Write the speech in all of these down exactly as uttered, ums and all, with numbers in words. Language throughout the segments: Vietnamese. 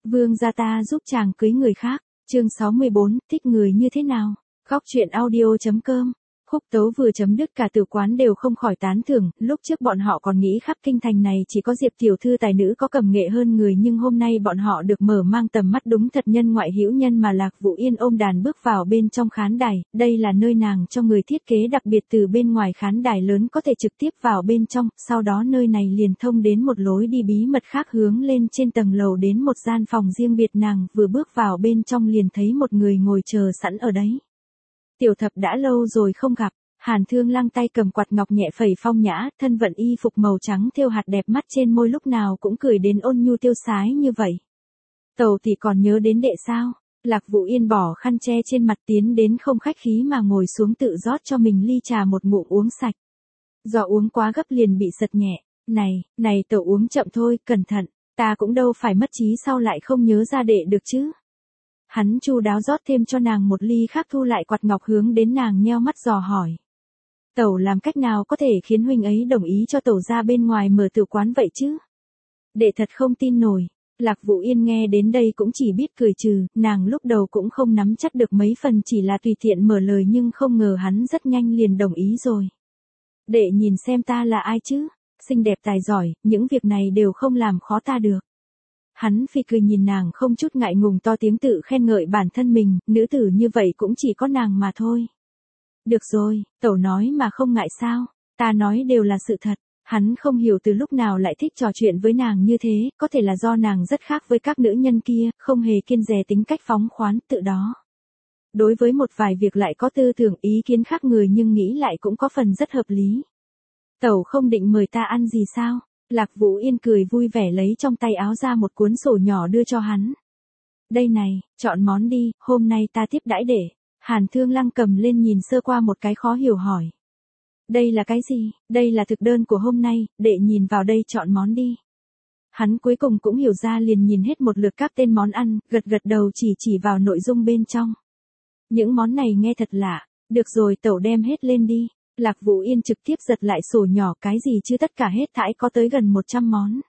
Vương gia ta giúp chàng cưới người khác. Chương sáu mươi bốn, thích người như thế nào? Góc truyện audio chấm com. Khúc tấu vừa chấm dứt cả tử quán đều không khỏi tán thưởng, lúc trước bọn họ còn nghĩ khắp kinh thành này chỉ có Diệp tiểu thư tài nữ có cầm nghệ hơn người, nhưng hôm nay bọn họ được mở mang tầm mắt, đúng thật nhân ngoại hữu nhân mà. Lạc Vũ Yên ôm đàn bước vào bên trong khán đài, đây là nơi nàng cho người thiết kế đặc biệt, từ bên ngoài khán đài lớn có thể trực tiếp vào bên trong, sau đó nơi này liền thông đến một lối đi bí mật khác hướng lên trên tầng lầu đến một gian phòng riêng biệt. Nàng vừa bước vào bên trong liền thấy một người ngồi chờ sẵn ở đấy. Tiểu Thập đã lâu rồi không gặp. Hàn Thương Lăng tay cầm quạt ngọc nhẹ phẩy phong nhã, thân vận y phục màu trắng thêu hạt đẹp mắt trên môi lúc nào cũng cười đến ôn nhu tiêu sái như vậy. Tẩu thì còn nhớ đến đệ sao? Lạc Vũ Yên bỏ khăn che trên mặt tiến đến không khách khí mà ngồi xuống tự rót cho mình ly trà một ngụm uống sạch. Do uống quá gấp liền bị sật nhẹ. Này, này tẩu uống chậm thôi, cẩn thận, ta cũng đâu phải mất trí sao lại không nhớ ra đệ được chứ. Hắn chu đáo rót thêm cho nàng một ly khác, thu lại quạt ngọc hướng đến nàng nheo mắt dò hỏi. Tẩu làm cách nào có thể khiến huynh ấy đồng ý cho tẩu ra bên ngoài mở tử quán vậy chứ? Đệ thật không tin nổi. Lạc Vũ Yên nghe đến đây cũng chỉ biết cười trừ, nàng lúc đầu cũng không nắm chắc được mấy phần, chỉ là tùy tiện mở lời, nhưng không ngờ hắn rất nhanh liền đồng ý rồi. Đệ nhìn xem ta là ai chứ? Xinh đẹp tài giỏi, những việc này đều không làm khó ta được. Hắn phi cười nhìn nàng không chút ngại ngùng, to tiếng tự khen ngợi bản thân mình, nữ tử như vậy cũng chỉ có nàng mà thôi. Được rồi, tẩu nói mà không ngại sao, ta nói đều là sự thật. Hắn không hiểu từ lúc nào lại thích trò chuyện với nàng như thế, có thể là do nàng rất khác với các nữ nhân kia, không hề kiêng dè, tính cách phóng khoáng, tự đó. Đối với một vài việc lại có tư tưởng ý kiến khác người, nhưng nghĩ lại cũng có phần rất hợp lý. Tẩu không định mời ta ăn gì sao? Lạc Vũ Yên cười vui vẻ lấy trong tay áo ra một cuốn sổ nhỏ đưa cho hắn. Đây này, chọn món đi, hôm nay ta tiếp đãi đệ. Hàn Thương Lăng cầm lên nhìn sơ qua một cái khó hiểu hỏi. Đây là cái gì? Đây là thực đơn của hôm nay, đệ nhìn vào đây chọn món đi. Hắn cuối cùng cũng hiểu ra, liền nhìn hết một lượt các tên món ăn, gật gật đầu chỉ chỉ vào nội dung bên trong. Những món này nghe thật lạ, được rồi tẩu đem hết lên đi. Lạc Vũ Yên trực tiếp giật lại sổ nhỏ, cái gì chứ, tất cả hết thảy có tới gần một trăm món.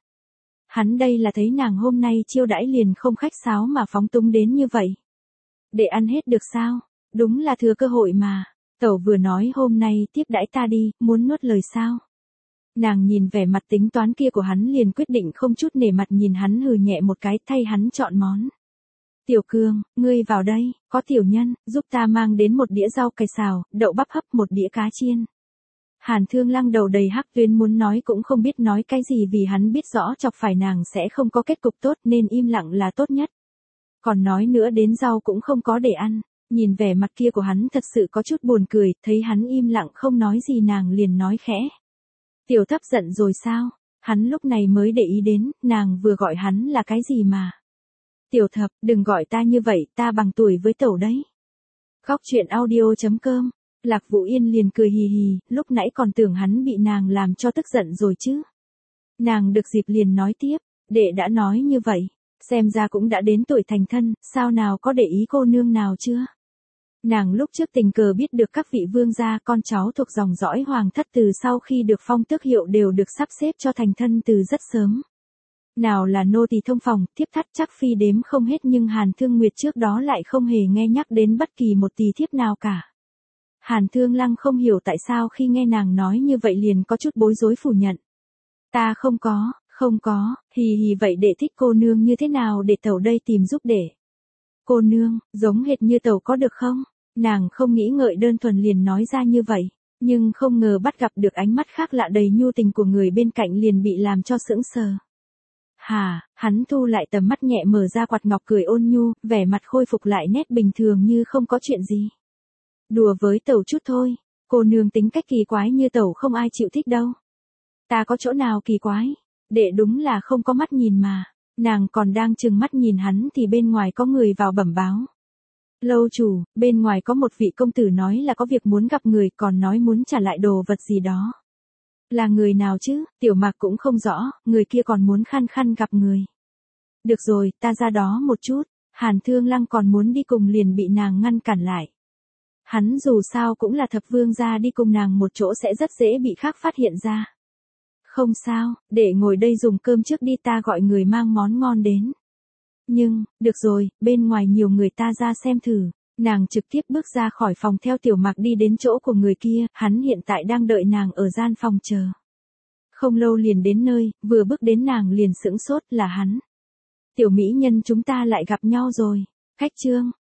Hắn đây là thấy nàng hôm nay chiêu đãi liền không khách sáo mà phóng túng đến như vậy. Để ăn hết được sao? Đúng là thừa cơ hội mà. Tẩu vừa nói hôm nay tiếp đãi ta đi, muốn nuốt lời sao? Nàng nhìn vẻ mặt tính toán kia của hắn liền quyết định không chút nể mặt nhìn hắn hừ nhẹ một cái, thay hắn chọn món. Tiểu Cương, ngươi vào đây, có tiểu nhân, giúp ta mang đến một đĩa rau cải xào, đậu bắp hấp, một đĩa cá chiên. Hàn Thương Lăng đầu đầy hắc tuyến muốn nói cũng không biết nói cái gì, vì hắn biết rõ chọc phải nàng sẽ không có kết cục tốt nên im lặng là tốt nhất. Còn nói nữa đến rau cũng không có để ăn, nhìn vẻ mặt kia của hắn thật sự có chút buồn cười, thấy hắn im lặng không nói gì nàng liền nói khẽ. Tiểu Thập giận rồi sao? Hắn lúc này mới để ý đến, nàng vừa gọi hắn là cái gì mà. Tiểu Thập, đừng gọi ta như vậy, ta bằng tuổi với tẩu đấy. Góc truyện audio chấm com. Lạc Vũ Yên liền cười hì hì, lúc nãy còn tưởng hắn bị nàng làm cho tức giận rồi chứ. Nàng được dịp liền nói tiếp, đệ đã nói như vậy, xem ra cũng đã đến tuổi thành thân, sao nào có để ý cô nương nào chưa? Nàng lúc trước tình cờ biết được các vị vương gia con cháu thuộc dòng dõi hoàng thất từ sau khi được phong tước hiệu đều được sắp xếp cho thành thân từ rất sớm. Nào là nô tỳ thông phòng, thiếp thắt chắc phi đếm không hết, nhưng Hàn Thương Nguyệt trước đó lại không hề nghe nhắc đến bất kỳ một tỳ thiếp nào cả. Hàn Thương Lăng không hiểu tại sao khi nghe nàng nói như vậy liền có chút bối rối phủ nhận. Ta không có, không có, hì hì, vậy đệ thích cô nương như thế nào để tẩu đây tìm giúp đệ. Cô nương, giống hệt như tẩu có được không? Nàng không nghĩ ngợi đơn thuần liền nói ra như vậy, nhưng không ngờ bắt gặp được ánh mắt khác lạ đầy nhu tình của người bên cạnh liền bị làm cho sững sờ. Hà, hắn thu lại tầm mắt nhẹ mở ra quạt ngọc cười ôn nhu, vẻ mặt khôi phục lại nét bình thường như không có chuyện gì. Đùa với tẩu chút thôi, cô nương tính cách kỳ quái như tẩu không ai chịu thích đâu. Ta có chỗ nào kỳ quái? Đệ đúng là không có mắt nhìn mà. Nàng còn đang trừng mắt nhìn hắn thì bên ngoài có người vào bẩm báo. Lâu chủ, bên ngoài có một vị công tử nói là có việc muốn gặp người, còn nói muốn trả lại đồ vật gì đó. Là người nào chứ? Tiểu Mạc cũng không rõ, người kia còn muốn khăng khăng gặp người. Được rồi, ta ra đó một chút. Hàn Thương Lăng còn muốn đi cùng liền bị nàng ngăn cản lại. Hắn dù sao cũng là thập vương gia, đi cùng nàng một chỗ sẽ rất dễ bị khác phát hiện ra. Không sao, để ngồi đây dùng cơm trước đi, ta gọi người mang món ngon đến. Nhưng, được rồi, bên ngoài nhiều người ta ra xem thử. Nàng trực tiếp bước ra khỏi phòng theo Tiểu Mạc đi đến chỗ của người kia, hắn hiện tại đang đợi nàng ở gian phòng chờ. Không lâu liền đến nơi, vừa bước đến nàng liền sững sốt là hắn. Tiểu mỹ nhân chúng ta lại gặp nhau rồi. Khách Trương,